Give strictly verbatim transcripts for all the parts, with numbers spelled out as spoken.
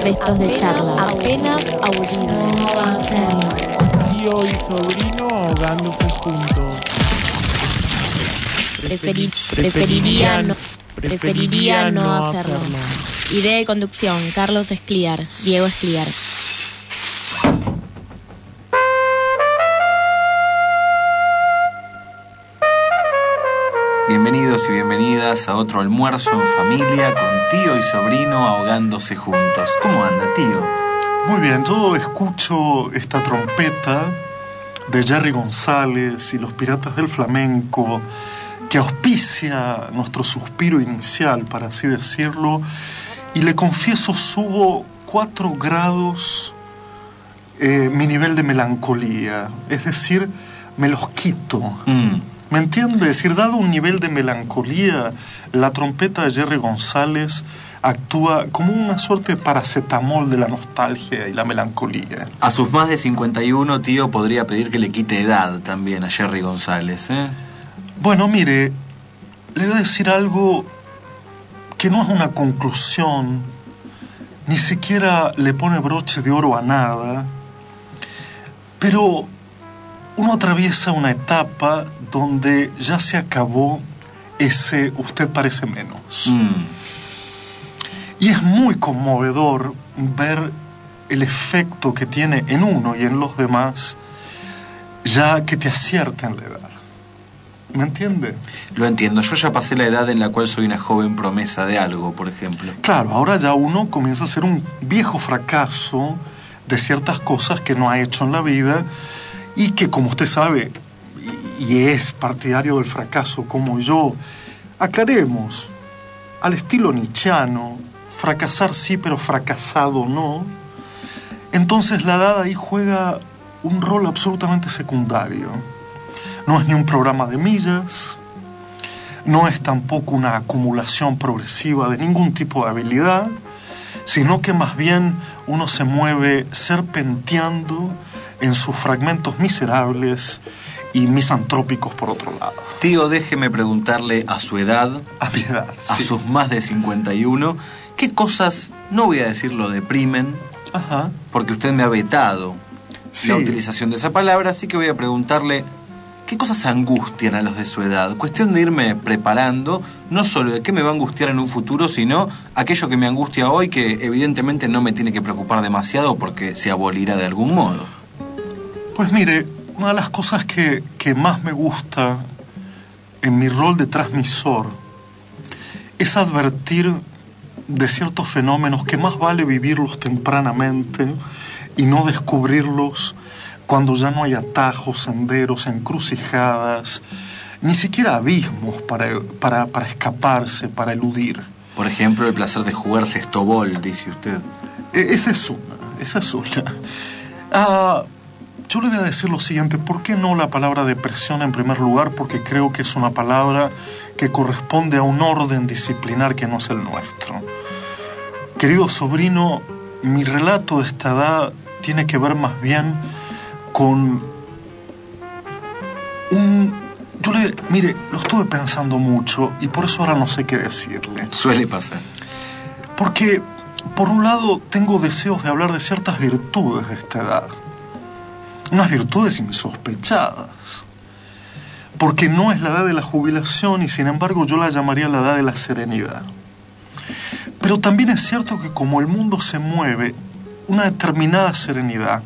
restos de charlas. Apenas aburrido. No hacerlo. Tío y sobrino ahogándose juntos. Preferi- preferiría, no, preferiría no hacerlo. Idea y conducción, Carlos Escliar, Diego Escliar. Bienvenidos y bienvenidas a otro almuerzo en familia con tío y sobrino ahogándose juntos. ¿Cómo anda, tío? Muy bien, yo escucho esta trompeta de Jerry González y los Piratas del Flamenco que auspicia nuestro suspiro inicial, para así decirlo, y le confieso, subo cuatro grados eh, mi nivel de melancolía, es decir, me los quito. Mm. ¿Me entiende? Es decir, dado un nivel de melancolía, la trompeta de Jerry González actúa como una suerte de paracetamol de la nostalgia y la melancolía. A sus más de cincuenta y uno, tío, podría pedir que le quite edad también a Jerry González, ¿eh? Bueno, mire, le voy a decir algo que no es una conclusión, ni siquiera le pone broche de oro a nada, pero uno atraviesa una etapa donde ya se acabó ese usted parece menos. Mm. Y es muy conmovedor ver el efecto que tiene en uno y en los demás, ya que te acierta en la edad. ¿Me entiende? Lo entiendo. Yo ya pasé la edad en la cual soy una joven promesa de algo, por ejemplo. Claro, ahora ya uno comienza a ser un viejo fracaso de ciertas cosas que no ha hecho en la vida y que, como usted sabe, y es partidario del fracaso como yo, aclaremos, al estilo nietzscheano, fracasar sí, pero fracasado no. Entonces la edad ahí juega un rol absolutamente secundario. No es ni un programa de millas, no es tampoco una acumulación progresiva de ningún tipo de habilidad, sino que más bien uno se mueve serpenteando en sus fragmentos miserables y misantrópicos por otro lado. Tío, déjeme preguntarle a su edad, A mi edad, a sí. sus más de cincuenta y uno, ¿qué cosas, no voy a decir lo deprimen, Ajá. porque usted me ha vetado Sí. la utilización de esa palabra, así que voy a preguntarle qué cosas angustian a los de su edad? Cuestión de irme preparando, no solo de qué me va a angustiar en un futuro, sino aquello que me angustia hoy, que evidentemente no me tiene que preocupar demasiado porque se abolirá de algún modo. Pues mire, una de las cosas que, que más me gusta en mi rol de transmisor es advertir de ciertos fenómenos que más vale vivirlos tempranamente y no descubrirlos cuando ya no hay atajos, senderos, encrucijadas, ni siquiera abismos para, para, para escaparse, para eludir. Por ejemplo, el placer de jugar sextobol, dice usted. E- esa es una, esa es una. Ah, yo le voy a decir lo siguiente, ¿por qué no la palabra depresión en primer lugar? Porque creo que es una palabra que corresponde a un orden disciplinar que no es el nuestro. Querido sobrino, mi relato de esta edad tiene que ver más bien con un... Yo le... Mire, lo estuve pensando mucho y por eso ahora no sé qué decirle. Suele pasar. Porque, por un lado, tengo deseos de hablar de ciertas virtudes de esta edad. Unas virtudes insospechadas. Porque no es la edad de la jubilación y, sin embargo, yo la llamaría la edad de la serenidad. Pero también es cierto que como el mundo se mueve, una determinada serenidad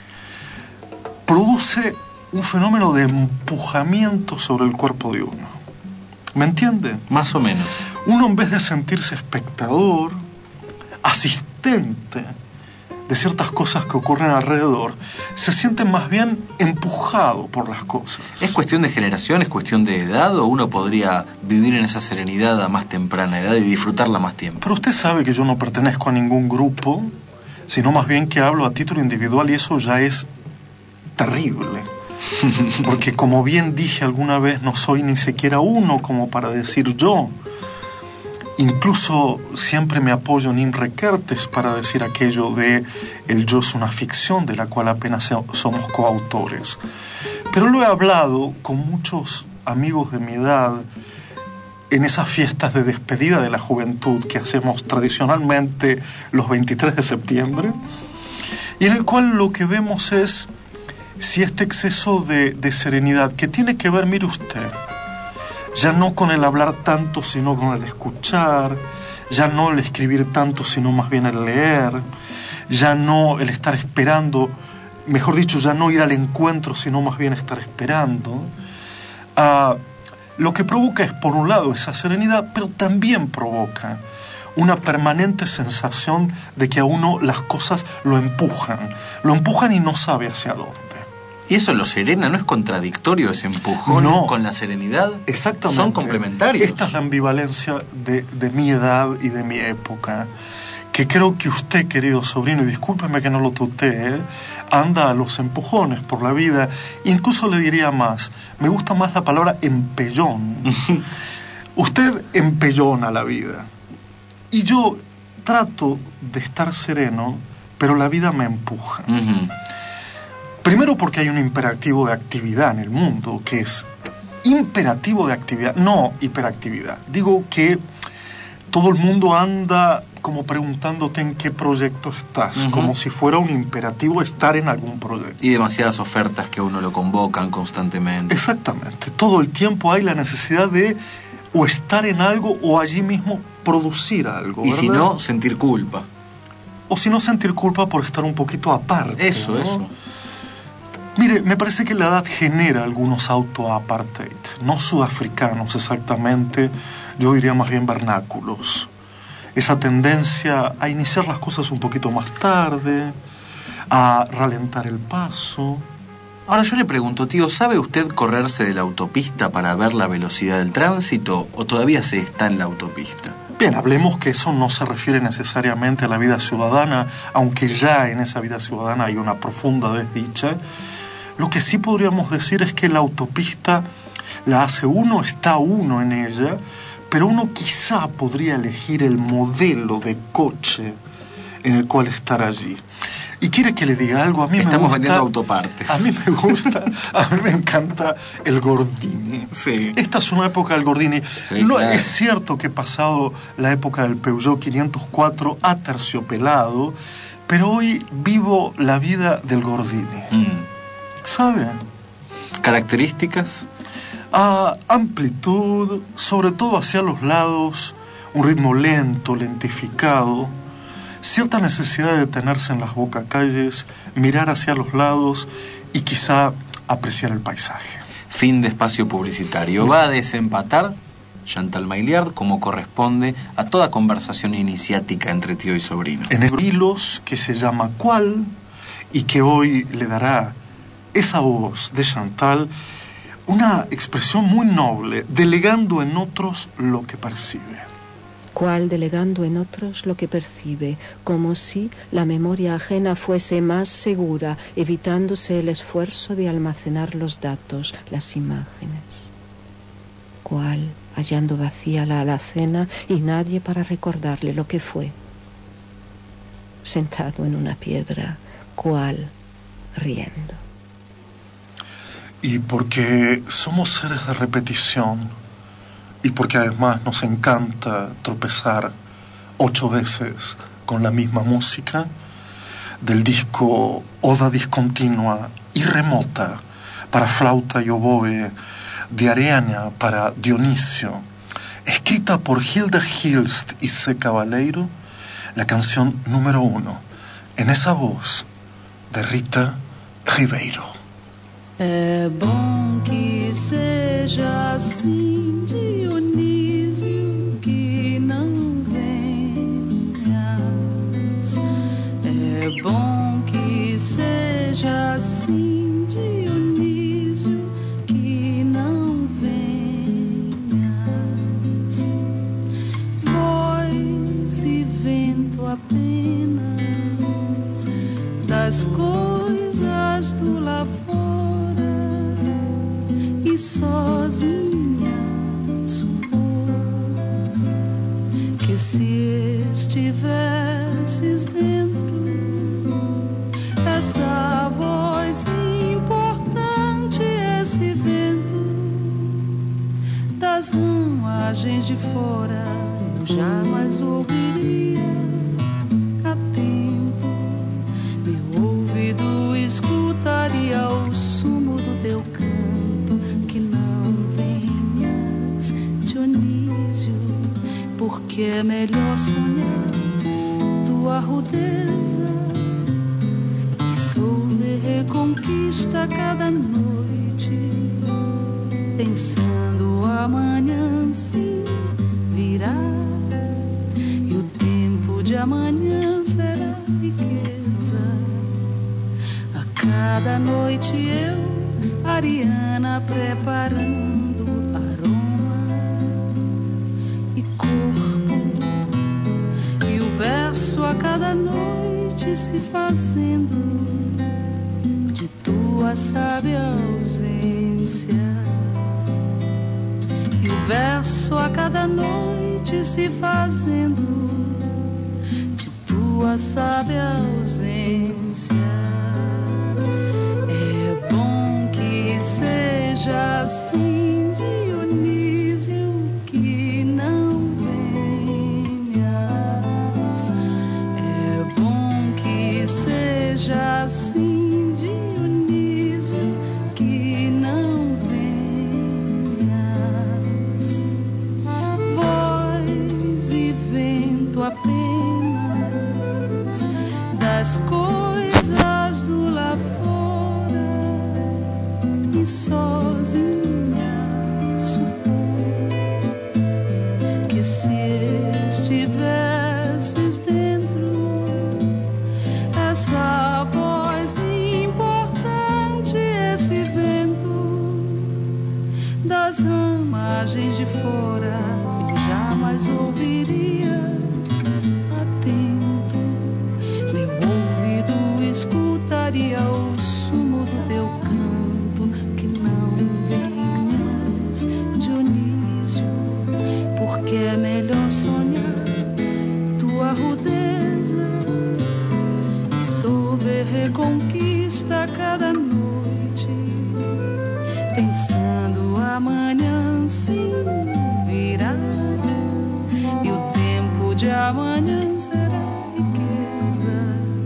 produce un fenómeno de empujamiento sobre el cuerpo de uno. ¿Me entiende? Más o menos. Uno, en vez de sentirse espectador, asistente de ciertas cosas que ocurren alrededor, se siente más bien empujado por las cosas. ¿Es cuestión de generación, es cuestión de edad, o uno podría vivir en esa serenidad a más temprana edad y disfrutarla más tiempo? Pero usted sabe que yo no pertenezco a ningún grupo, sino más bien que hablo a título individual, y eso ya es terrible. Porque, como bien dije alguna vez, no soy ni siquiera uno como para decir yo. Incluso siempre me apoyo en Imre Kertész para decir aquello de el yo es una ficción de la cual apenas somos coautores. Pero lo he hablado con muchos amigos de mi edad en esas fiestas de despedida de la juventud que hacemos tradicionalmente los veintitrés de septiembre, y en el cual lo que vemos es si este exceso de, de serenidad, que tiene que ver, mire usted, ya no con el hablar tanto, sino con el escuchar, ya no el escribir tanto, sino más bien el leer, ya no el estar esperando, mejor dicho, ya no ir al encuentro, sino más bien estar esperando, uh, lo que provoca es, por un lado, esa serenidad, pero también provoca una permanente sensación de que a uno las cosas lo empujan, lo empujan y no sabe hacia dónde. ¿Y eso lo serena? ¿No es contradictorio ese empujón no, con la serenidad? Exactamente. Son complementarios. Esta es la ambivalencia de, de mi edad y de mi época, que creo que usted, querido sobrino, y discúlpeme que no lo tutee, ¿eh? anda a los empujones por la vida. Incluso le diría más, me gusta más la palabra empellón. Usted empellona la vida. Y yo trato de estar sereno, pero la vida me empuja. Uh-huh. Primero porque hay un imperativo de actividad en el mundo, que es imperativo de actividad, no hiperactividad. Digo que todo el mundo anda como preguntándote en qué proyecto estás, uh-huh. como si fuera un imperativo estar en algún proyecto. Y demasiadas ofertas que a uno lo convocan constantemente. Exactamente. Todo el tiempo hay la necesidad de o estar en algo o allí mismo producir algo. Y ¿verdad? si no, sentir culpa. O si no, sentir culpa por estar un poquito aparte. Eso, ¿no? eso. Mire, me parece que la edad genera algunos auto-apartheid, no sudafricanos exactamente, yo diría más bien vernáculos. Esa tendencia a iniciar las cosas un poquito más tarde, a ralentar el paso. Ahora yo le pregunto, tío, ¿sabe usted correrse de la autopista para ver la velocidad del tránsito o todavía se está en la autopista? Bien, hablemos que eso no se refiere necesariamente a la vida ciudadana, aunque ya en esa vida ciudadana hay una profunda desdicha. Lo que sí podríamos decir es que la autopista la hace uno, está uno en ella, pero uno quizá podría elegir el modelo de coche en el cual estar allí. Y quiere que le diga algo, a mí Estamos me gusta... vendiendo autopartes. A mí me gusta, a mí me encanta el Gordini. Sí. Esta es una época del Gordini. Sí, no, claro. Es cierto que pasado la época del Peugeot quinientos cuatro ha terciopelado, pero hoy vivo la vida del Gordini. Mm. ¿Sabe? ¿Características? Ah, amplitud, sobre todo hacia los lados, un ritmo lento, lentificado, cierta necesidad de detenerse en las bocacalles, mirar hacia los lados y quizá apreciar el paisaje. Fin de espacio publicitario. Va a desempatar Chantal Maillard como corresponde a toda conversación iniciática entre tío y sobrino. En el hilos que se llama ¿Cuál? Y que hoy le dará esa voz de Chantal una expresión muy noble, delegando en otros lo que percibe. ¿Cuál delegando en otros lo que percibe, como si la memoria ajena fuese más segura, evitándose el esfuerzo de almacenar los datos, las imágenes? ¿Cuál hallando vacía la alacena y nadie para recordarle lo que fue? Sentado en una piedra, ¿cuál riendo? Y porque somos seres de repetición, y porque además nos encanta tropezar ocho veces con la misma música, del disco Oda Discontinua y Remota para flauta y oboe de Ariana para Dionisio, escrita por Hilda Hilst y C. Cabaleiro, la canción número uno, en esa voz de Rita Ribeiro. É bom que seja assim, Dionísio, que não venhas. É bom que seja assim, Dionísio, que não venhas. Voz e vento apenas das coisas do lá fora. E sozinha supor que se estivesses dentro, essa voz importante, esse vento das não margens de fora eu jamais ouviria. Atento, meu ouvido escutaria o sumo do teu canto. Que não venhas, Dionísio, porque é melhor sonhar tua rudeza e souber reconquista cada noite, pensando amanhã sim virá, e o tempo de amanhã será riqueza. A cada noite eu, Ariana, preparando aroma e corpo, e o verso a cada noite se fazendo de tua sábia ausência. E o verso a cada noite se fazendo de tua sábia ausência. É bom que seja assim, Dionísio, que não venhas. É bom que seja assim, Dionísio, que não venhas. Voz e vento apenas das coisas do lá fora, e sozinha supor que se estivesses dentro, essa voz importante, esse vento das ramagens de fora eu jamais ouviria. Atento, meu ouvido escutaria o sumo do teu canto. Que não venhas, Dionísio, porque é melhor sonhar tua rudeza e souber reconquista cada noite, pensando amanhã sim virá, e o tempo de amanhã será riqueza.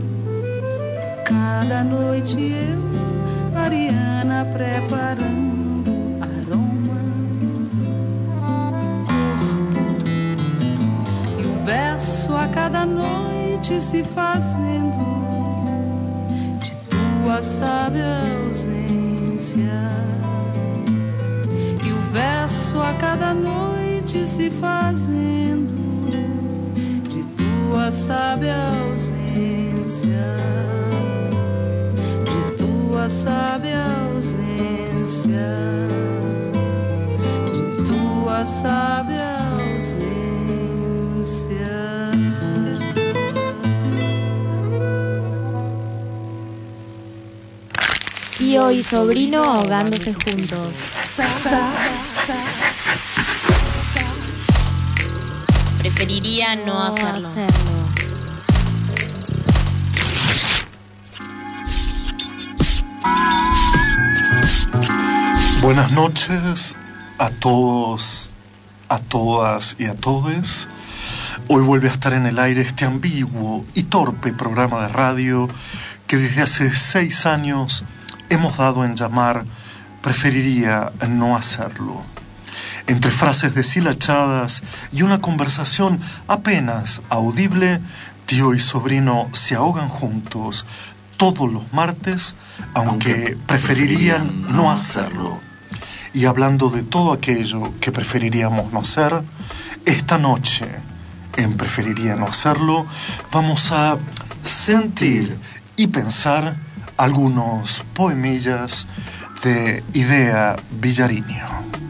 Cada noite eu, Ariana, preparando aroma e corpo, e o verso a cada noite se fazendo de tua sábia ausência. E o verso a cada noite se fazendo de tua sábia ausência, de tua sábia ausência, de tua sábia ausência. Tío y sobrino ahogándose juntos. Preferiría no hacerlo. Buenas noches a todos, a todas y a todes. Hoy vuelve a estar en el aire este ambiguo y torpe programa de radio que desde hace seis años hemos dado en llamar Preferiría no hacerlo. Entre frases deshilachadas y una conversación apenas audible, tío y sobrino se ahogan juntos todos los martes, aunque, aunque preferirían no hacerlo. Y hablando de todo aquello que preferiríamos no hacer, esta noche, en Preferiría no hacerlo, vamos a sentir y pensar algunos poemillas de Idea Vilariño.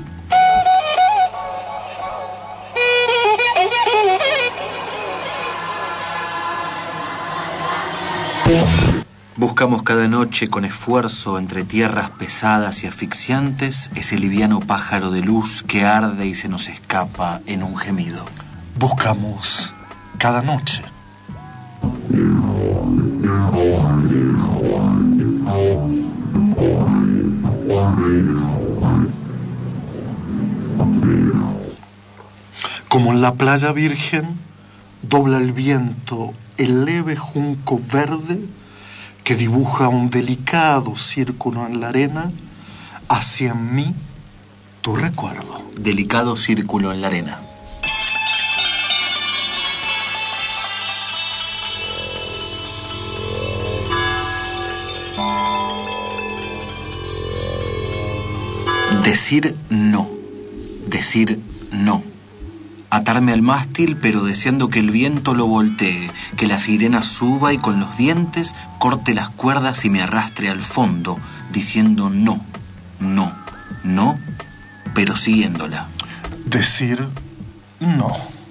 Buscamos cada noche con esfuerzo entre tierras pesadas y asfixiantes ese liviano pájaro de luz que arde y se nos escapa en un gemido. Buscamos cada noche. Como en la playa virgen, dobla el viento el leve junco verde que dibuja un delicado círculo en la arena, hacia mí tu recuerdo. Delicado círculo en la arena. Decir no. Decir no. Atarme al mástil, pero deseando que el viento lo voltee, que la sirena suba y con los dientes corte las cuerdas y me arrastre al fondo, diciendo no, no, no, pero siguiéndola. Decir no.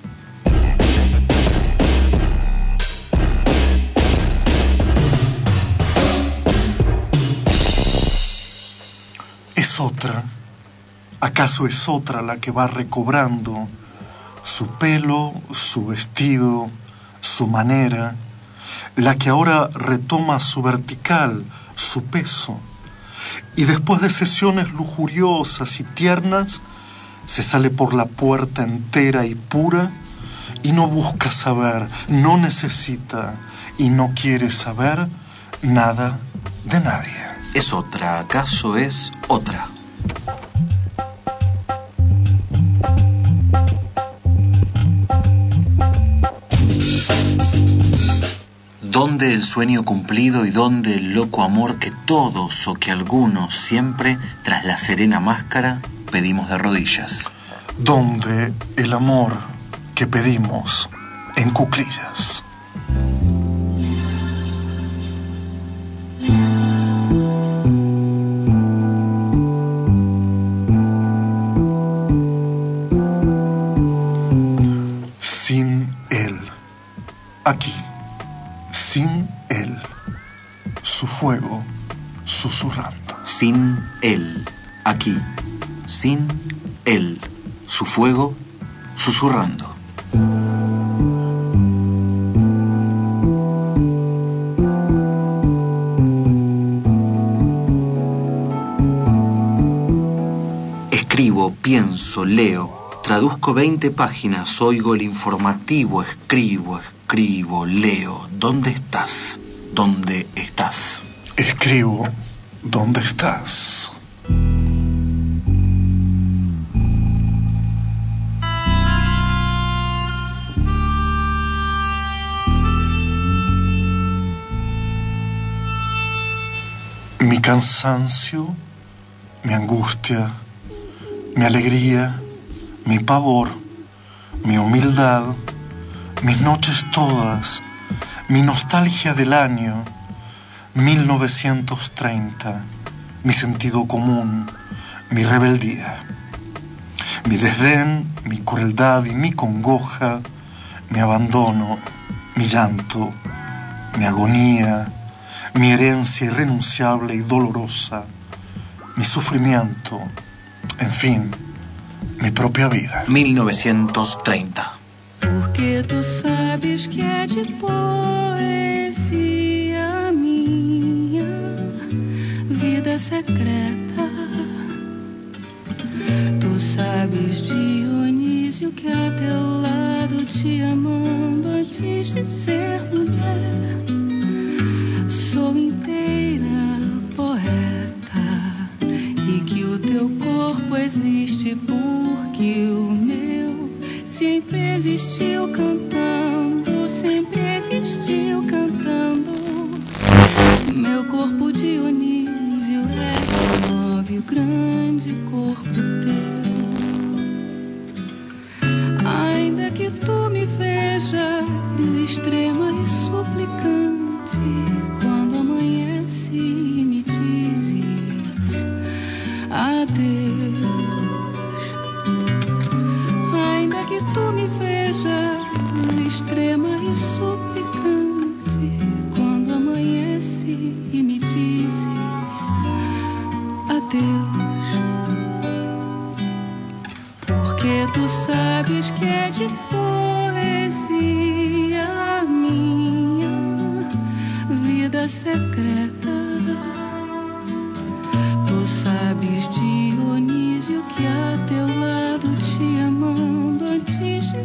Es otra. ¿Acaso es otra la que va recobrando su pelo, su vestido, su manera, la que ahora retoma su vertical, su peso, y después de sesiones lujuriosas y tiernas, se sale por la puerta entera y pura y no busca saber, no necesita y no quiere saber nada de nadie? ¿Es otra? ¿Acaso es otra? ¿Dónde el sueño cumplido y dónde el loco amor que todos o que algunos siempre, tras la serena máscara, pedimos de rodillas? ¿Dónde el amor que pedimos en cuclillas? Sin él, aquí. Sin él, su fuego susurrando. Sin él, aquí. Sin él, su fuego susurrando. Escribo, pienso, leo. Traduzco veinte páginas, oigo el informativo, escribo, escribo, leo. ¿Dónde estás? ¿Dónde estás? Escribo, ¿dónde estás? Mi cansancio, mi angustia, mi alegría, mi pavor, mi humildad, mis noches todas, mi nostalgia del año mil novecientos treinta, mi sentido común, mi rebeldía, mi desdén, mi crueldad y mi congoja, mi abandono, mi llanto, mi agonía, mi herencia irrenunciable y dolorosa, mi sufrimiento, en fin, mi propia vida. mil novecientos treinta. Porque tu sabes que é de poesia minha vida secreta. Tu sabes, Dionísio, que a teu lado te amando antes de ser mulher, sou inteira poeta e que o teu corpo existe porque o meu sempre existiu cantando, sempre existiu cantando. Meu corpo, Dionísio, é que move o grande corpo teu. Ainda que tu me vejas extrema e suplicante, quando amanhece e me dizes adeus. Ainda que tu me vejas extrema e suplicante, quando amanhece e me dizes adeus. Porque tu sabes que é de poesia minha vida secreta. Tu sabes, Dionísio, que a teu lado te amando antes de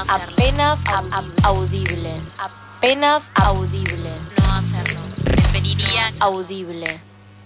apenas audible. Apenas audible. No hacerlo. Preferiría audible.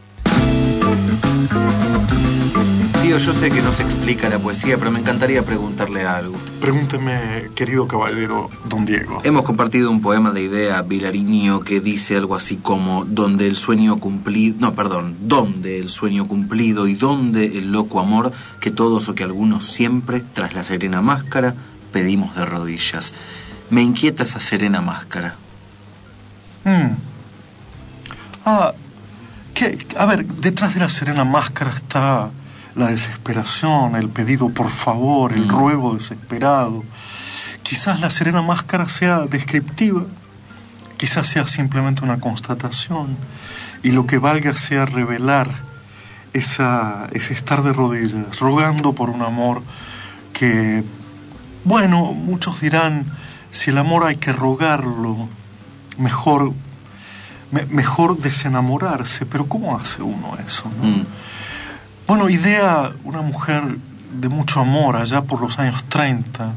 Tío, yo sé que no se explica la poesía, pero me encantaría preguntarle algo. Pregúnteme, querido caballero don Diego. Hemos compartido un poema de Idea Vilariño que dice algo así como donde el sueño cumplido... No, perdón. Donde el sueño cumplido y donde el loco amor que todos o que algunos siempre, tras la serena máscara, pedimos de rodillas. Me inquieta esa serena máscara. Mm. Ah, ¿qué? A ver, detrás de la serena máscara está la desesperación, el pedido por favor, el mm. ruego desesperado. Quizás la serena máscara sea descriptiva, quizás sea simplemente una constatación, y lo que valga sea revelar esa, ese estar de rodillas, rogando por un amor que, bueno, muchos dirán, si el amor hay que rogarlo, mejor, me, mejor desenamorarse, pero ¿cómo hace uno eso, no? Mm. Bueno, Idea, una mujer de mucho amor allá por los años treinta,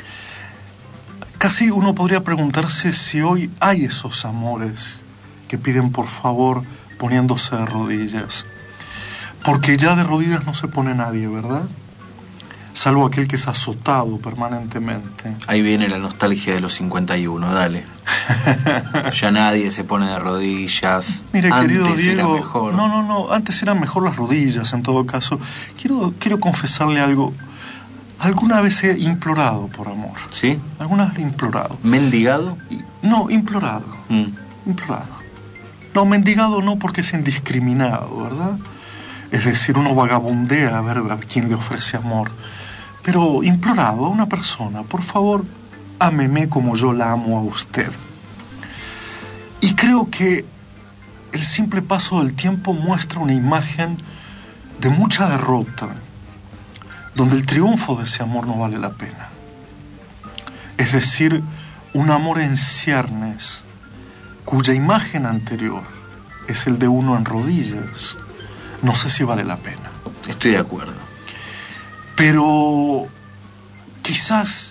casi uno podría preguntarse si hoy hay esos amores que piden por favor poniéndose de rodillas. Porque ya de rodillas no se pone nadie, ¿verdad? Salvo aquel que es azotado permanentemente. Ahí viene la nostalgia de los cincuenta y uno, dale. Ya nadie se pone de rodillas. Mire, antes querido Diego, era mejor. no, no, no, antes eran mejor las rodillas en todo caso. Quiero, quiero confesarle algo. Alguna vez he implorado por amor. ¿Sí? Alguna vez he implorado. ¿Mendigado? No, implorado. Mm. Implorado. No, mendigado no, porque es indiscriminado, ¿verdad? Es decir, uno vagabundea a ver a quién le ofrece amor. Pero implorado a una persona, por favor, ámeme como yo la amo a usted. Y creo que el simple paso del tiempo muestra una imagen de mucha derrota, donde el triunfo de ese amor no vale la pena. Es decir, un amor en ciernes, cuya imagen anterior es el de uno en rodillas, no sé si vale la pena. Estoy de acuerdo. Pero quizás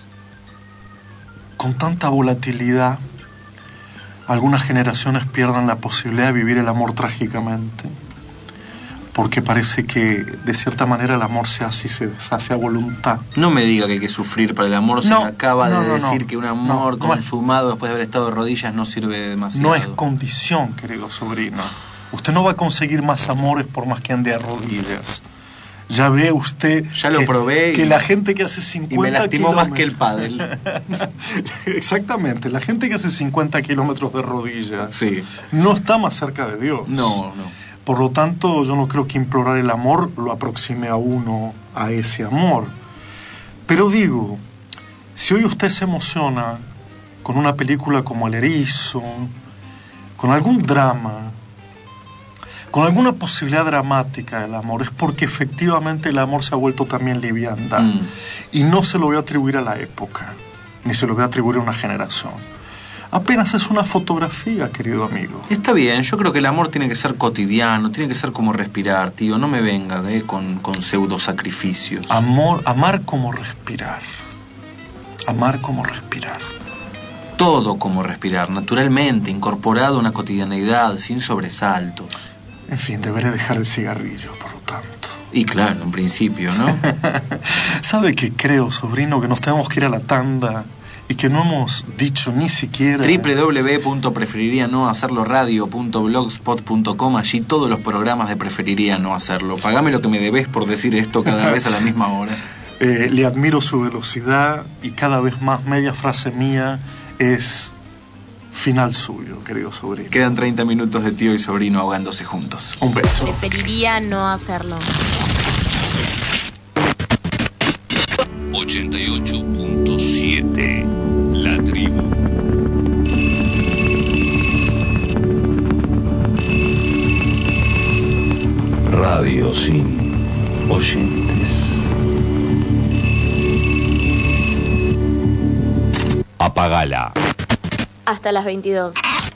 con tanta volatilidad algunas generaciones pierdan la posibilidad de vivir el amor trágicamente, porque parece que de cierta manera el amor se hace y se deshace a voluntad. No me diga que hay que sufrir para el amor. Se no, me acaba no, de no, decir no, que un amor no, consumado no es, después de haber estado de rodillas no sirve demasiado. No es condición, querido sobrino. Usted no va a conseguir más amores por más que ande a rodillas. Ya ve usted... Ya lo que, probé. Que y, la gente que hace cincuenta y me lastimó kilómetros... más que el pádel. Exactamente. La gente que hace cincuenta kilómetros de rodillas sí. no está más cerca de Dios. No, no. Por lo tanto, yo no creo que implorar el amor lo aproxime a uno a ese amor. Pero digo, si hoy usted se emociona con una película como El Erizo, con algún drama, con alguna posibilidad dramática del amor, es porque efectivamente el amor se ha vuelto también liviandad. Mm. Y no se lo voy a atribuir a la época, ni se lo voy a atribuir a una generación. Apenas es una fotografía, querido amigo. Está bien, yo creo que el amor tiene que ser cotidiano, tiene que ser como respirar, tío. No me venga eh, con, con pseudo sacrificios. Amor, amar como respirar. Amar como respirar. Todo como respirar, naturalmente, incorporado a una cotidianeidad, sin sobresaltos. En fin, deberé dejar el cigarrillo, por lo tanto. Y claro, en principio, ¿no? ¿Sabe qué creo, sobrino? Que nos tenemos que ir a la tanda y que no hemos dicho ni siquiera... doble u doble u doble u punto preferiría no hacerlo radio punto blogspot punto com. Allí todos los programas de Preferiría No Hacerlo. Pagame lo que me debes por decir esto cada vez a la misma hora. Eh, le admiro su velocidad y cada vez más media frase mía es... final suyo, querido sobrino. Quedan treinta minutos de tío y sobrino ahogándose juntos. Un beso. Preferiría no hacerlo. ochenta y ocho punto siete La Tribu. Radio sin oyentes. Apagala. Hasta las veintidós.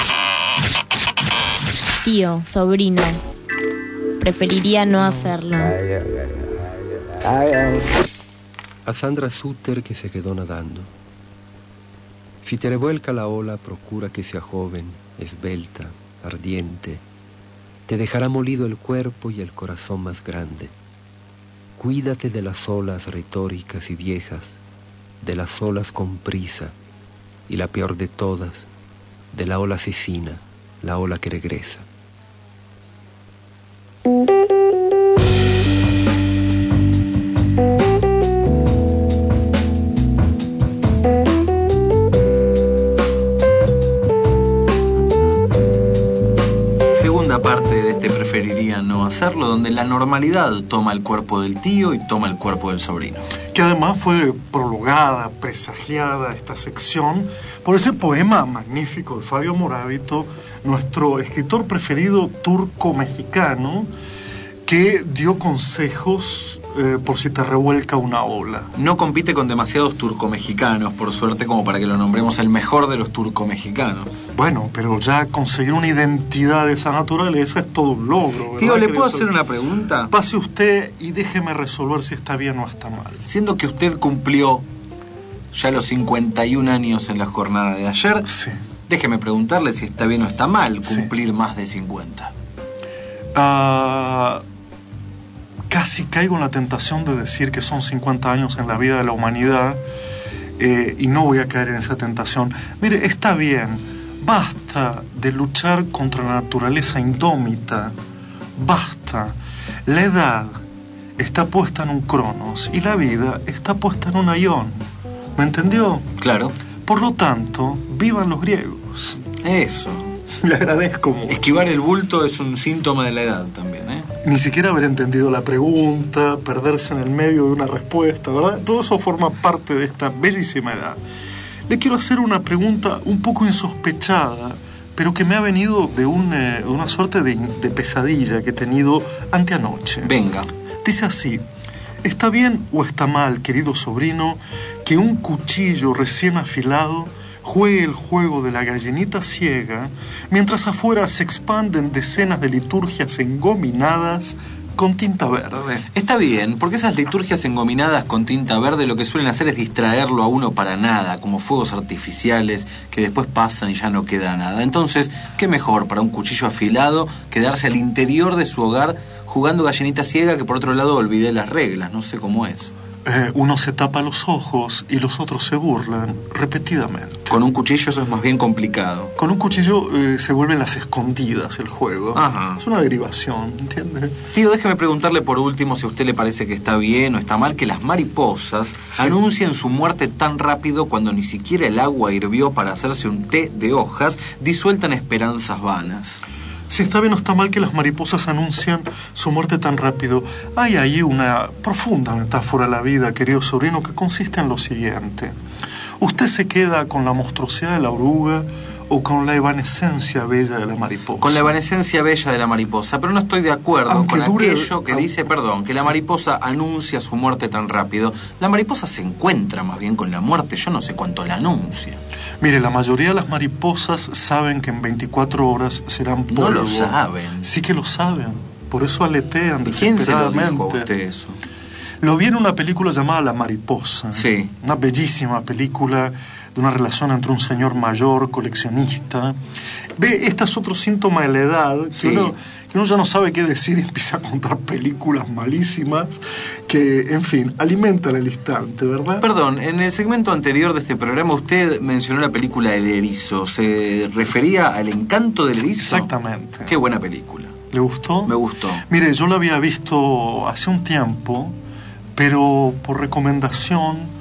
Tío, sobrino. Preferiría no hacerlo. A Sandra Sutter, que se quedó nadando. Si te revuelca la ola, procura que sea joven, esbelta, ardiente. Te dejará molido el cuerpo y el corazón más grande. Cuídate de las olas retóricas y viejas, de las olas con prisa, y la peor de todas, de la ola asesina, la ola que regresa. Parte de este preferiría no hacerlo, donde la normalidad toma el cuerpo del tío y toma el cuerpo del sobrino. Que además fue prologada, presagiada esta sección por ese poema magnífico de Fabio Moravito, nuestro escritor preferido turco-mexicano, que dio consejos eh, por si te revuelca una ola. No compite con demasiados turco-mexicanos, por suerte, como para que lo nombremos el mejor de los turco-mexicanos. Bueno, pero ya conseguir una identidad de esa naturaleza es todo un logro, ¿verdad? Tío, ¿le puedo hacer una pregunta? Pase usted y déjeme resolver si está bien o está mal. Siendo que usted cumplió ya los cincuenta y un años en la jornada de ayer, sí. Déjeme preguntarle si está bien o está mal cumplir sí. más de cincuenta. Ah... Uh... Casi caigo en la tentación de decir que son cincuenta años en la vida de la humanidad eh, y no voy a caer en esa tentación. Mire, está bien, basta de luchar contra la naturaleza indómita, basta. La edad está puesta en un cronos y la vida está puesta en un aión. ¿Me entendió? Claro. Por lo tanto, vivan los griegos. Eso. Le agradezco mucho. Esquivar el bulto es un síntoma de la edad también, ¿eh? Ni siquiera haber entendido la pregunta, perderse en el medio de una respuesta, ¿verdad? Todo eso forma parte de esta bellísima edad. Le quiero hacer una pregunta un poco insospechada, pero que me ha venido de un, eh, una suerte de, de pesadilla que he tenido anteanoche. Venga. Dice así: ¿está bien o está mal, querido sobrino, que un cuchillo recién afilado juegue el juego de la gallinita ciega, mientras afuera se expanden decenas de liturgias engominadas con tinta verde? Está bien, porque esas liturgias engominadas con tinta verde lo que suelen hacer es distraerlo a uno para nada, como fuegos artificiales que después pasan y ya no queda nada. Entonces, ¿qué mejor para un cuchillo afilado quedarse al interior de su hogar jugando gallinita ciega, que por otro lado olvidé las reglas, no sé cómo es? Eh, uno se tapa los ojos y los otros se burlan repetidamente. Con un cuchillo eso es más bien complicado. Con un cuchillo eh, se vuelven las escondidas el juego. Ajá. Es una derivación, ¿entiende? Tío, déjeme preguntarle por último si a usted le parece que está bien o está mal que las mariposas sí. anuncien su muerte tan rápido cuando ni siquiera el agua hirvió para hacerse un té de hojas, disueltan esperanzas vanas. Si está bien o está mal que las mariposas anuncian su muerte tan rápido. Hay ahí una profunda metáfora de la vida, querido sobrino, que consiste en lo siguiente. Usted se queda con la monstruosidad de la oruga o con la evanescencia bella de la mariposa. Con la evanescencia bella de la mariposa, pero no estoy de acuerdo Aunque con aquello el... que dice, perdón, que la mariposa anuncia su muerte tan rápido. La mariposa se encuentra más bien con la muerte, yo no sé cuánto la anuncia. Mire, la mayoría de las mariposas saben que en veinticuatro horas serán polvo. No lo saben. Sí que lo saben, por eso aletean desesperadamente. ¿Quién se lo dijo a usted eso? Lo vi en una película llamada La Mariposa. Sí. Una bellísima película de una relación entre un señor mayor, coleccionista. Ve, este es otro síntoma de la edad, que, sí. uno, que uno ya no sabe qué decir y empieza a contar películas malísimas que, en fin, alimentan el instante, ¿verdad? Perdón, en el segmento anterior de este programa usted mencionó la película El Erizo. ¿Se refería al encanto del erizo? Exactamente. Qué buena película. ¿Le gustó? Me gustó. Mire, yo la había visto hace un tiempo, pero por recomendación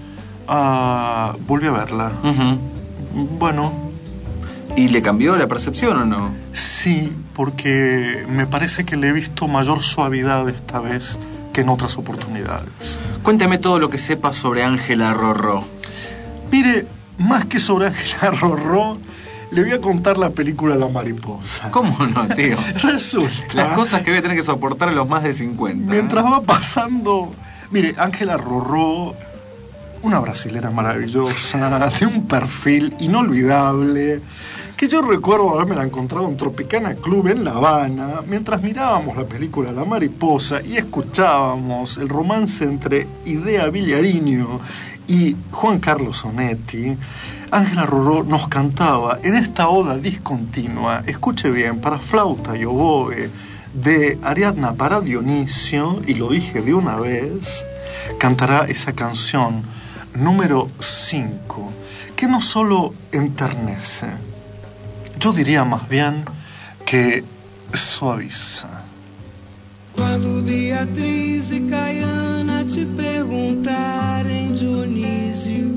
Uh, volví a verla. Uh-huh. Bueno. ¿Y le cambió la percepción o no? Sí, porque me parece que le he visto mayor suavidad esta vez que en otras oportunidades. Cuénteme todo lo que sepa sobre Ángela Rorró. Mire, más que sobre Ángela Rorró, le voy a contar la película La Mariposa. ¿Cómo no, tío? Resulta... Las cosas que voy a tener que soportar a los más de cincuenta. Mientras ¿eh? va pasando... Mire, Ángela Rorró... Una brasilera maravillosa, de un perfil inolvidable, que yo recuerdo haberme encontrado en Tropicana Club en La Habana, mientras mirábamos la película La Mariposa y escuchábamos el romance entre Idea Villariño y Juan Carlos Onetti. Ángela Rorró nos cantaba en esta oda discontinua, escuche bien, para flauta y oboe, de Ariadna para Dionisio, y lo dije de una vez, cantará esa canción número cinco, que no solo enternece, yo diría más bien que suaviza. Quando Beatriz e Caiana te perguntarem, Dionísio,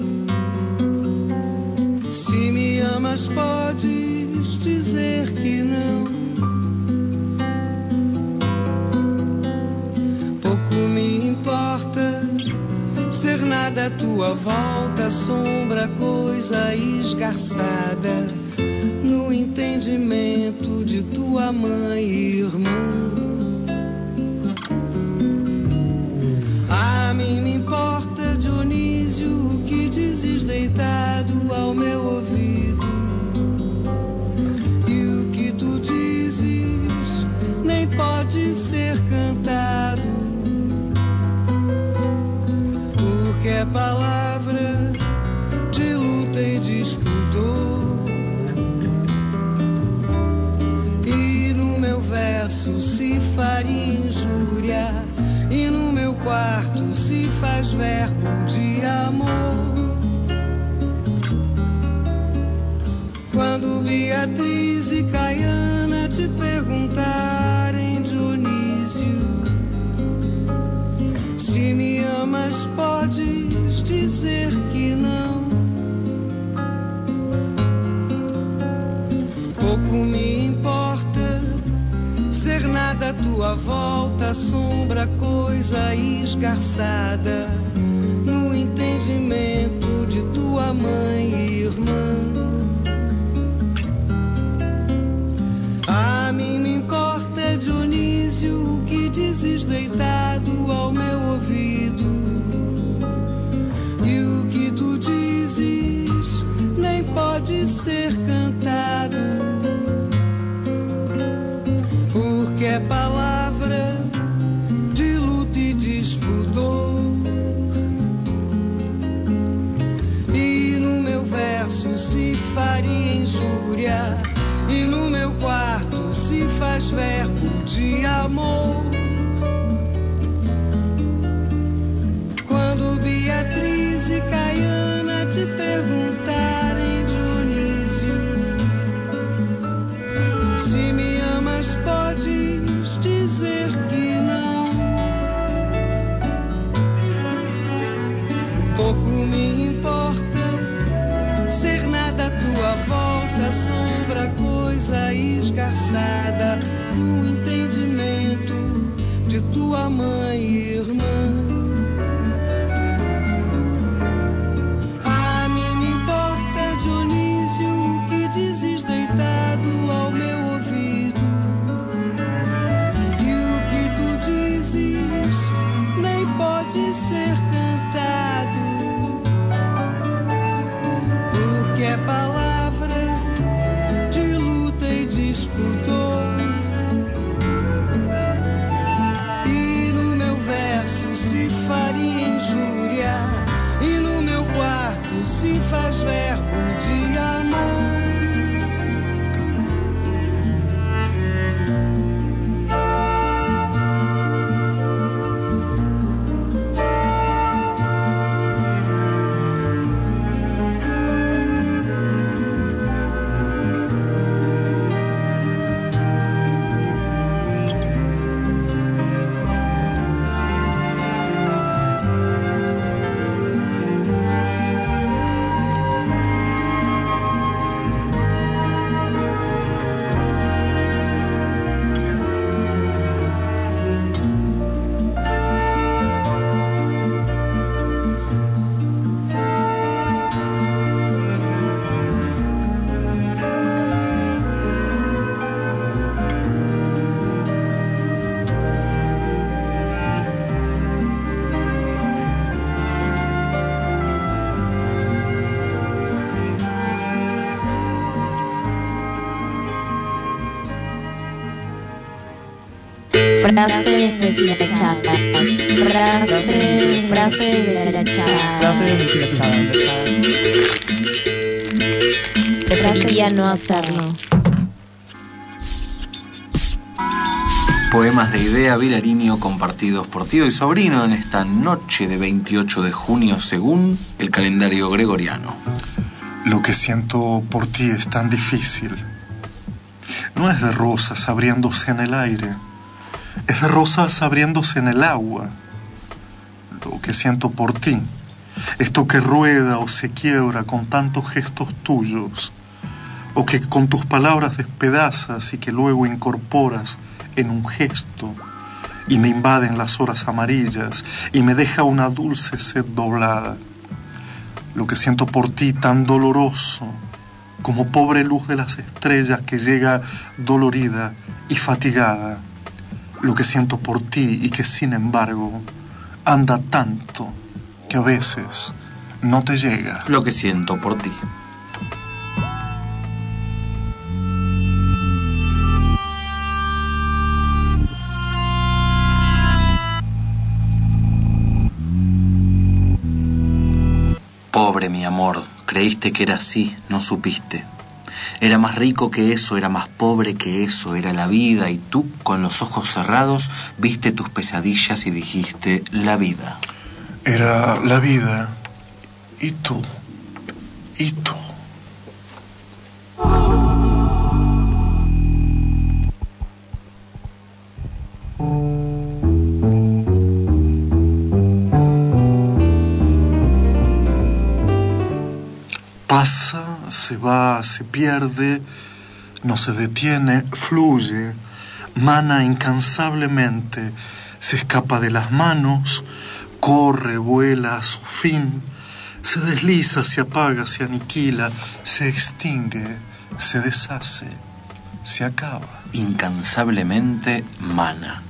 se me amas podes dizer que não. Pouco me importa ser nada à tua volta, sombra, coisa esgarçada no entendimento de tua mãe e irmã. A mim me importa, Dionísio, o que dizes deitado ao meu ouvido. E o que tu dizes nem pode ser cantado, porque é palavra de luta e de pudor. E no meu verso se faria injúria, e no meu quarto se faz verbo de amor. Quando Beatriz e Caiana te perguntarem, Dionísio, se me amas podes dizer que não. Pouco me importa ser nada à tua volta, sombra, coisa esgarçada no entendimento de tua mãe e irmã. A mim me importa, Dionísio, o que dizes deitado ao meu ouvido. E o que tu dizes nem pode ser cantado, porque é palavra de luta e de pudor. E no meu verso se faria injúria, e no meu quarto se faz verbo de amor. Quando Beatriz e Caiana te perguntarem, Dionísio, se me amas podes dizer que não. Pouco me importa ser nada à tua volta, sombra, coisa esgarçada no entendimento de tua mãe e irmã. A mim me importa, Dionísio, o que dizes deitado ao meu ouvido. E o que tu dizes nem pode ser cantado, porque é palavra de luta e de pudor. E no meu verso se faria injúria, e no meu quarto se faz verbo de amor. Frases deshilachadas. Frase, frase deshilachadas. Frases deshilachadas. Preferiría no hacerlo. Poemas de Idea Vilariño compartidos por tío y sobrino en esta noche de veintiocho de junio según el calendario gregoriano. Lo que siento por ti es tan difícil. No es de rosas abriéndose en el aire, es de rosas abriéndose en el agua. Lo que siento por ti, esto que rueda o se quiebra con tantos gestos tuyos, o que con tus palabras despedazas y que luego incorporas en un gesto, y me invaden las horas amarillas y me deja una dulce sed doblada. Lo que siento por ti tan doloroso, como pobre luz de las estrellas que llega dolorida y fatigada. Lo que siento por ti y que sin embargo anda tanto que a veces no te llega. Lo que siento por ti. Pobre mi amor, creíste que era así, no supiste. Era más rico que eso, era más pobre que eso, era la vida, y tú, con los ojos cerrados, viste tus pesadillas y dijiste, la vida. Era la vida, y tú, y tú. Pasa, se va, se pierde, no se detiene, fluye, mana incansablemente, se escapa de las manos, corre, vuela a su fin, se desliza, se apaga, se aniquila, se extingue, se deshace, se acaba. Incansablemente mana.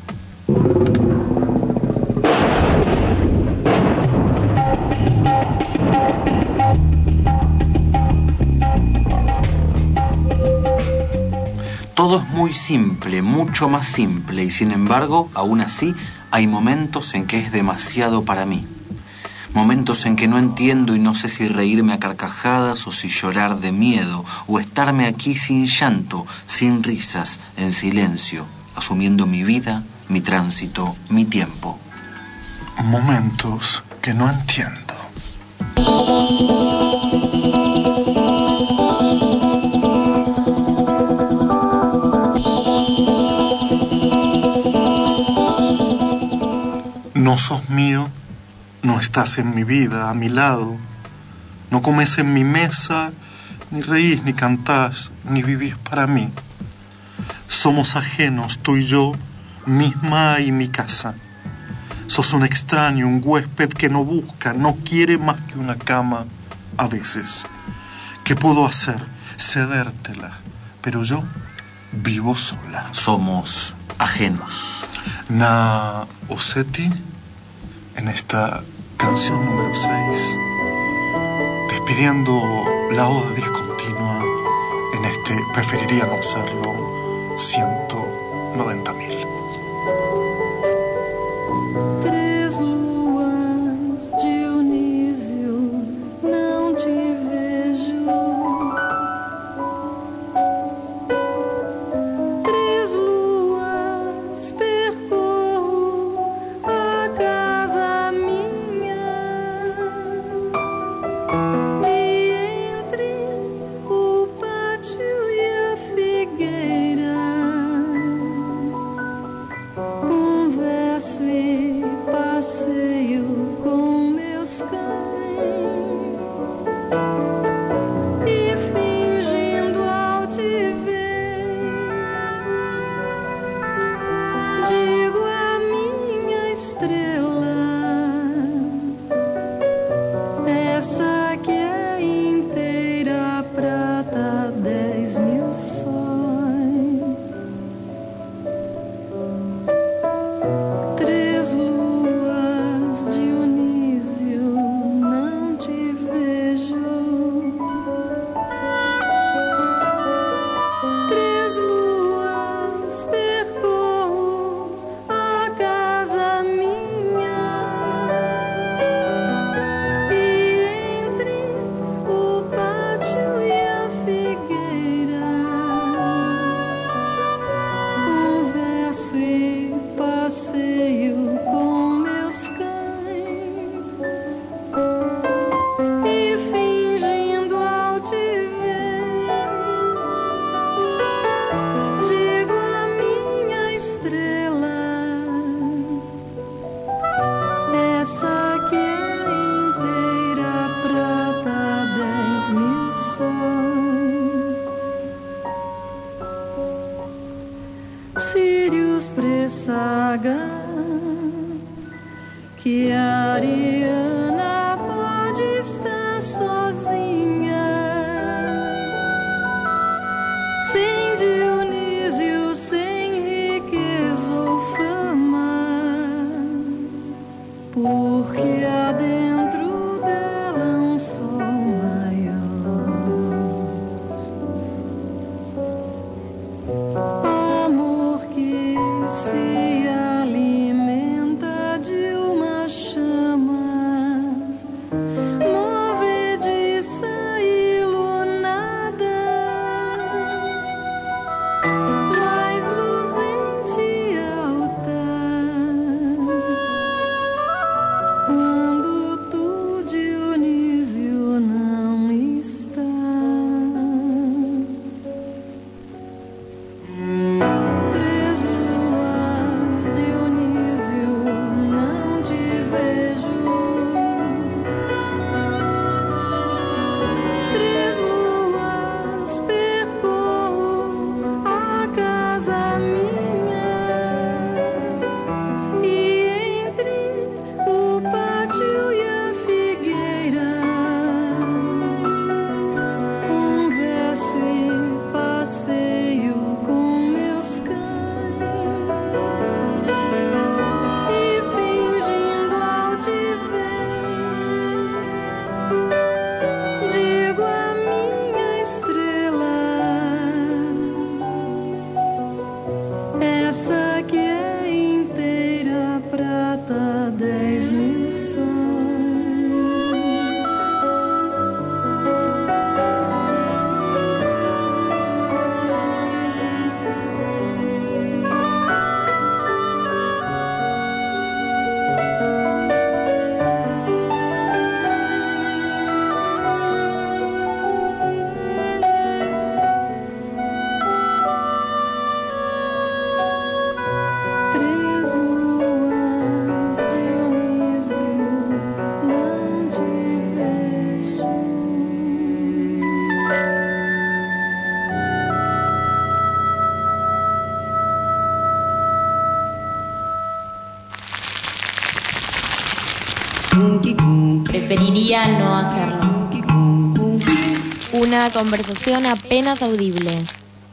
Todo es muy simple, mucho más simple, y sin embargo, aún así, hay momentos en que es demasiado para mí. Momentos en que no entiendo y no sé si reírme a carcajadas o si llorar de miedo, o estarme aquí sin llanto, sin risas, en silencio, asumiendo mi vida, mi tránsito, mi tiempo. Momentos que no entiendo. No sos mío, no estás en mi vida, a mi lado. No comes en mi mesa, ni reís, ni cantás, ni vivís para mí. Somos ajenos, tú y yo, misma y mi casa. Sos un extraño, un huésped que no busca, no quiere más que una cama a veces. ¿Qué puedo hacer? Cedértela, pero yo vivo sola. Somos ajenos. Na Oseti, en esta canción número seis, despidiendo la oda discontinua en este Preferiría no hacerlo ciento noventa mil. Três luas, Dionísio, não te vejo. Três luas, percorro a casa minha, e entre o pátio e a figueira Sírios pressaga que a Ariana pode estar sozinha, sem Dionísio, sem riqueza ou fama, porque há dentro dela um sol maior. Amor que se alimenta de uma chama movediça e lunada, mais luzente e alta, quando tu, Dionísio, não estás. Três luas, Dionísio, não te vejo. Três luas, percorro a casa minha, e entre o pátio e a figueira converso e passeio com meus cães, e fingindo altivez digo a minha estrela, essa que é inteira prata, dez mil sóis. Três luas, Dionísio, não te vejo. Preferiría no hacerlo. Una conversación apenas audible.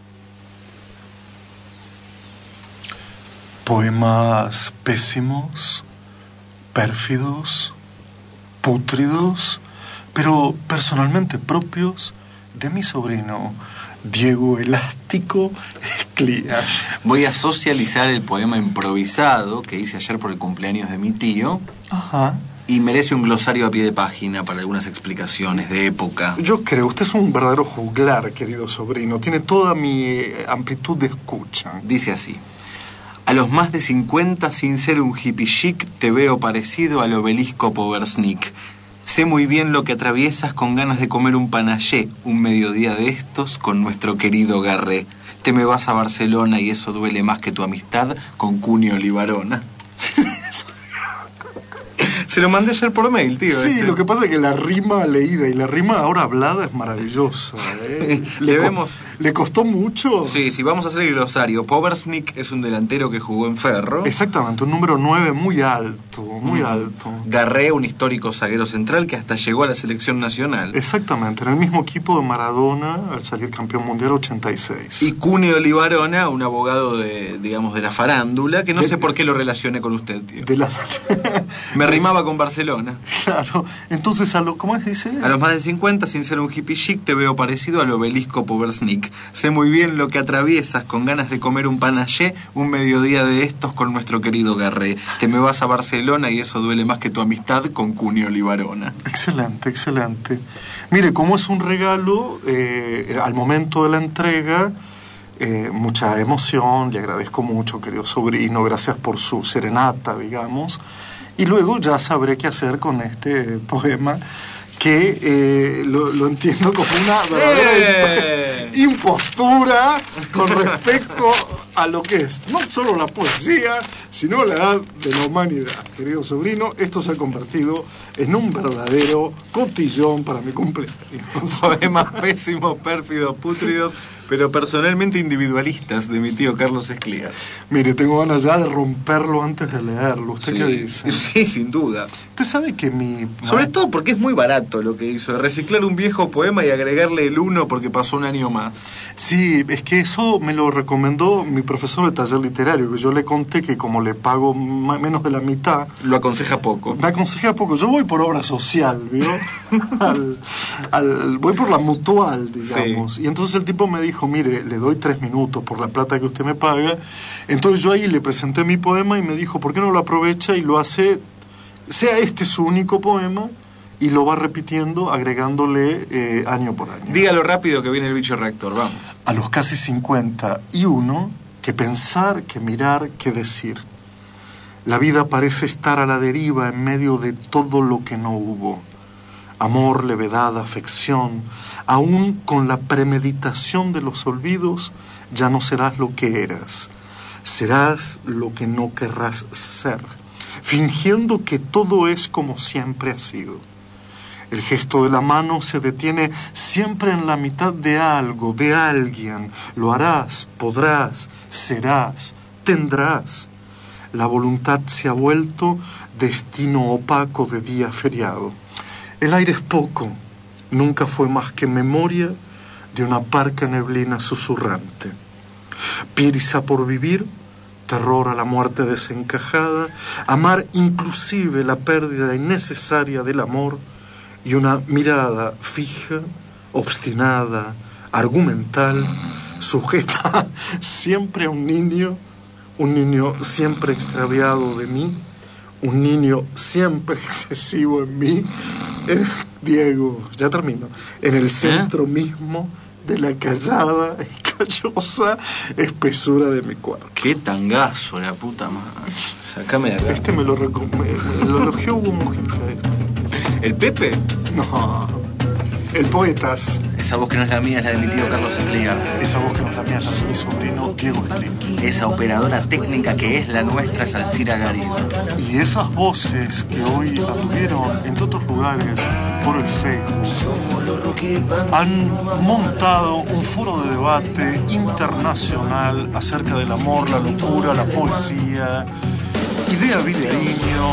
Poemas pésimos, pérfidos, pútridos, pero personalmente propios de mi sobrino Diego Elástico Escliar. Voy a socializar el poema improvisado que hice ayer por el cumpleaños de mi tío. Ajá. Y merece un glosario a pie de página para algunas explicaciones de época. Yo creo, usted es un verdadero juglar, querido sobrino. Tiene toda mi eh, amplitud de escucha. Dice así: a los más de cincuenta, sin ser un hippie chic, te veo parecido al obelisco Poversnik. Sé muy bien lo que atraviesas con ganas de comer un panayé, un mediodía de estos con nuestro querido Garré. Te me vas a Barcelona y eso duele más que tu amistad con Cunio Libarona. Se lo mandé ayer por mail, tío. Sí, este. lo que pasa es que la rima leída y la rima ahora hablada es maravillosa, ¿eh? Le co- vemos. ¿Le costó mucho? Sí, sí, vamos a hacer el glosario. Poversnik es un delantero que jugó en Ferro. Exactamente, un número nueve muy alto, muy Mm. alto. Garré, un histórico zaguero central que hasta llegó a la selección nacional. Exactamente, en el mismo equipo de Maradona al salir campeón mundial ochenta y seis. Y Cuneo Libarona, un abogado de, digamos, de la farándula, que no De- sé por qué lo relacioné con usted, tío. De la... Me rimaba con Barcelona. Claro, entonces a lo, ¿cómo es dice? A los más de cincuenta, sin ser un hippie chic, te veo parecido al obelisco Poversnik. Sé muy bien lo que atraviesas con ganas de comer un panayé, un mediodía de estos con nuestro querido Garré. Te me vas a Barcelona y eso duele más que tu amistad con Cunio Libarona. Excelente, excelente. Mire, como es un regalo, eh, al momento de la entrega, eh, mucha emoción, le agradezco mucho, querido sobrino, gracias por su serenata, digamos. Y luego ya sabré qué hacer con este poema, que eh, lo, lo entiendo como una verdadera ¡Eh! impostura con respecto a lo que es no solo la poesía, sino la edad de la humanidad. Querido sobrino, esto se ha convertido en un verdadero cotillón para mi cumpleaños. Poemas pésimos, pérfidos, pútridos, pero personalmente individualistas de mi tío Carlos Escliar. Mire, tengo ganas ya de romperlo antes de leerlo. ¿Usted Sí. qué dice? Sí, sin duda. Usted sabe que mi... Sobre todo porque es muy barato lo que hizo, reciclar un viejo poema y agregarle el uno porque pasó un año más. Sí, es que eso me lo recomendó mi profesor de taller literario, que yo le conté que como le pago más, menos de la mitad... Lo aconseja poco. Me aconseja poco. Yo voy por obra social, ¿vio? al, al, voy por la mutual, digamos. Sí. Y entonces el tipo me dijo, mire, le doy tres minutos por la plata que usted me paga. Entonces yo ahí le presenté mi poema y me dijo, ¿por qué no lo aprovecha y lo hace, sea este su único poema, y lo va repitiendo, agregándole eh, año por año? Dígalo rápido que viene el bicho reactor, vamos. A los casi cincuenta y uno, que pensar, que mirar, que decir. La vida parece estar a la deriva en medio de todo lo que no hubo. Amor, levedad, afección, aún con la premeditación de los olvidos, ya no serás lo que eras. Serás lo que no querrás ser, fingiendo que todo es como siempre ha sido. El gesto de la mano se detiene siempre en la mitad de algo, de alguien. Lo harás, podrás, serás, tendrás. La voluntad se ha vuelto destino opaco de día feriado. El aire es poco, nunca fue más que memoria de una parca neblina susurrante. Prisa por vivir, terror a la muerte desencajada, amar inclusive la pérdida innecesaria del amor y una mirada fija, obstinada, argumental, sujeta siempre a un niño, un niño siempre extraviado de mí, un niño siempre excesivo en mí. Eh, Diego, ya termino. En el centro ¿Eh? mismo de la callada y callosa espesura de mi cuerpo. Qué tangazo, la puta madre. Sácame de acá. Este me lo, recom- me, me lo elogió Hugo Mujica. Este. ¿El Pepe? No. El Poetas. Esa voz que no es la mía es la de mi tío Carlos Escliar. Esa voz que no es la mía es la de mi sobrino Diego Escliar. Esa operadora técnica que es la nuestra es Alcira Garrido. Y esas voces que hoy anduvieron en otros lugares por el Facebook han montado un foro de debate internacional acerca del amor, la locura, la poesía. Idea Villariño,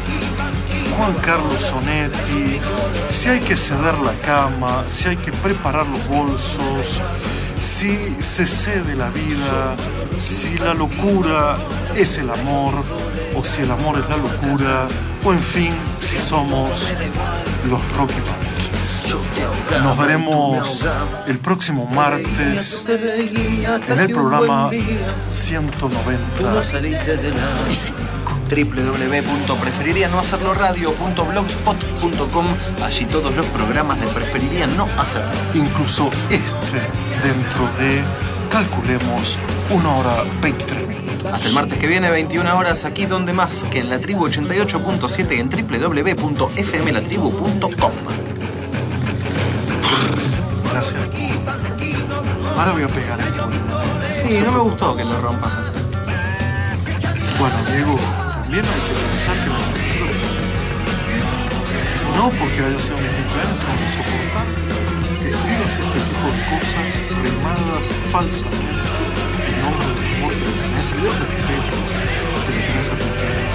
Juan Carlos Sonetti, si hay que ceder la cama, si hay que preparar los bolsos, si se cede la vida, si la locura es el amor, o si el amor es la locura, o en fin, si somos los Rocky Monkeys. Nos veremos el próximo martes en el programa ciento noventa y cinco. doble u doble u doble u punto preferiría no hacerlo radio punto blogspot punto com. Allí todos los programas de Preferiría No Hacerlo. Incluso este, dentro de, calculemos, una hora veintitrés minutos. Hasta el martes que viene, veintiuna horas, aquí donde más que en la tribu ochenta y ocho punto siete en doble u doble u doble u punto f m la tribu punto com. Gracias. Ahora voy a pegar el tono. Sí, no me gustó que lo rompas así. Bueno, Diego, también hay que pensar que los mexicanos, no porque haya sido mexicano, tengo que soportar que escribas este tipo de cosas rimadas falsamente en nombre del amor que le tenés, y del respeto que le tenés a tu tierra.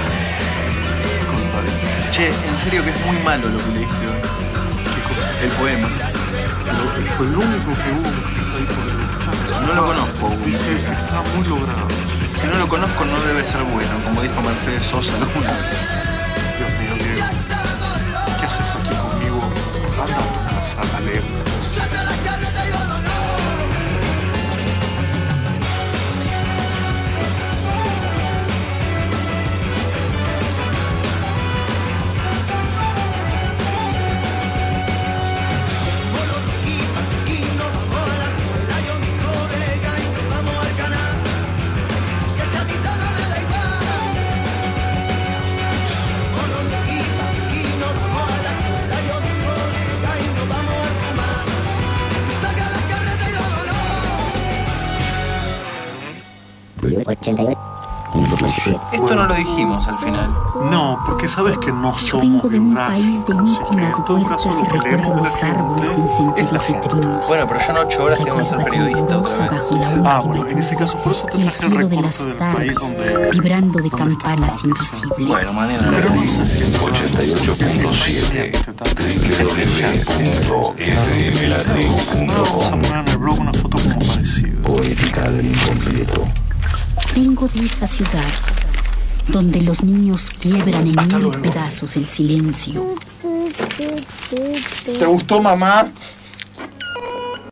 Che, en serio que es muy malo lo que leíste hoy. ¿Qué cosa? El poema. Pero fue el único que hubo ahí por el estado. No lo conozco. Dice que está muy logrado. Si no lo conozco no debe ser bueno, como dijo Mercedes Sosa alguna vez. Dios mío, Diego, ¿qué haces aquí conmigo? Anda a tu casa a leer. ochenta y ocho punto siete. Esto no lo dijimos al final. No, porque sabes que no Yo vengo somos de un país de biográficos, así que íntimas en todo caso huertas y lo que leemos recuerdo de la los árboles gente sin es sentir la los gente. citrinos. Bueno, pero yo en ocho horas tengo que ser periodista otra vez. Ah, bueno, en ese caso, por eso te Y el traje el cielo de recorte las del tardes, país donde... vibrando de donde está campanas Patricia. invisibles. Bueno, mañana Pero lo no leí. sé si es ochenta y ocho punto siete punto f m latin punto Vamos a com. poner en el blog una foto como parecida. Poética del incompleto. Vengo de esa ciudad donde los niños quiebran en Hasta mil luego. pedazos el silencio. ¿Te gustó, mamá?